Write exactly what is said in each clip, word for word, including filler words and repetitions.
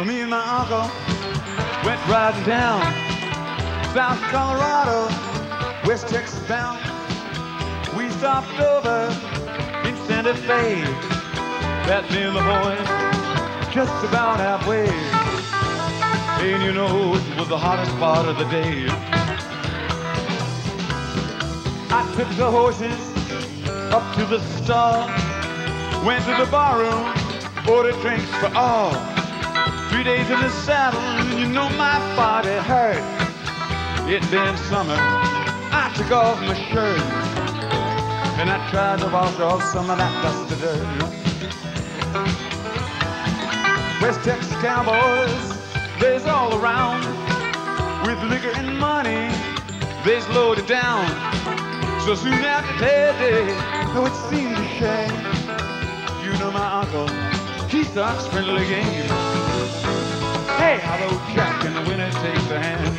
Me and my uncle went riding down South Colorado, West Texas bound. We stopped over in Santa Fe. That me and the boys just about halfway. And you know it was the hottest part of the day. I took the horses up to the stall, went to the barroom, ordered drinks for all. Three days in the saddle, and you know my body hurt. It been summer, I took off my shirt, and I tried to wash off some of that dusty dirt. West Texas cowboys, they's all around. With liquor and money, they's loaded down. So soon after Teddy, oh, it seemed a shame. You know my uncle, he starts friendly game. Hey, hello, Jack, and the winner takes the hand.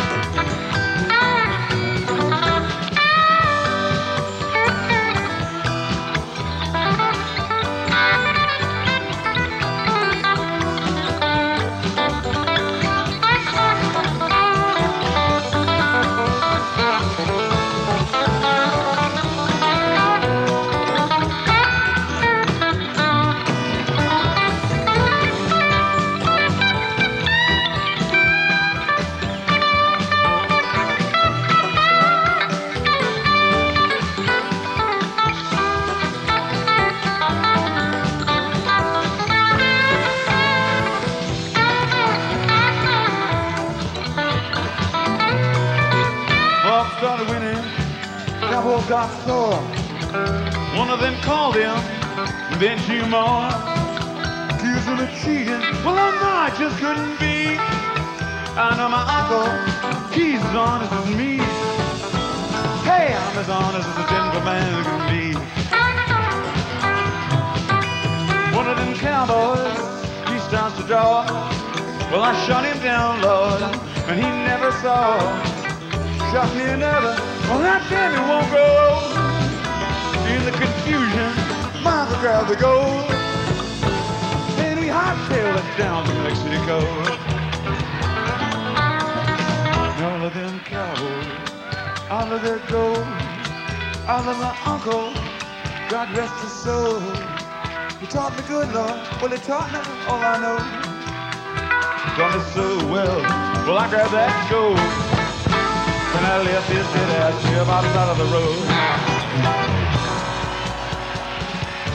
Started winning, cowboy got sore. One of them called him, then two more. Accused him of cheating, well, oh no, I just couldn't be. I know my uncle, he's as honest as me. Hey, I'm as honest as a gentleman can be. One of them cowboys, he starts to draw. Well, I shot him down, Lord, and he never saw. Shot me another, well that damn it won't go. In the confusion, Martha grabbed the gold, and he hot-tailed it down to Mexico. All of them cowboys, all of their gold, all of my uncle, God rest his soul. He taught me good, Lord, well he taught me all I know. Taught me so well, well I grabbed that gold. And I left his dead ass here by the side of the road.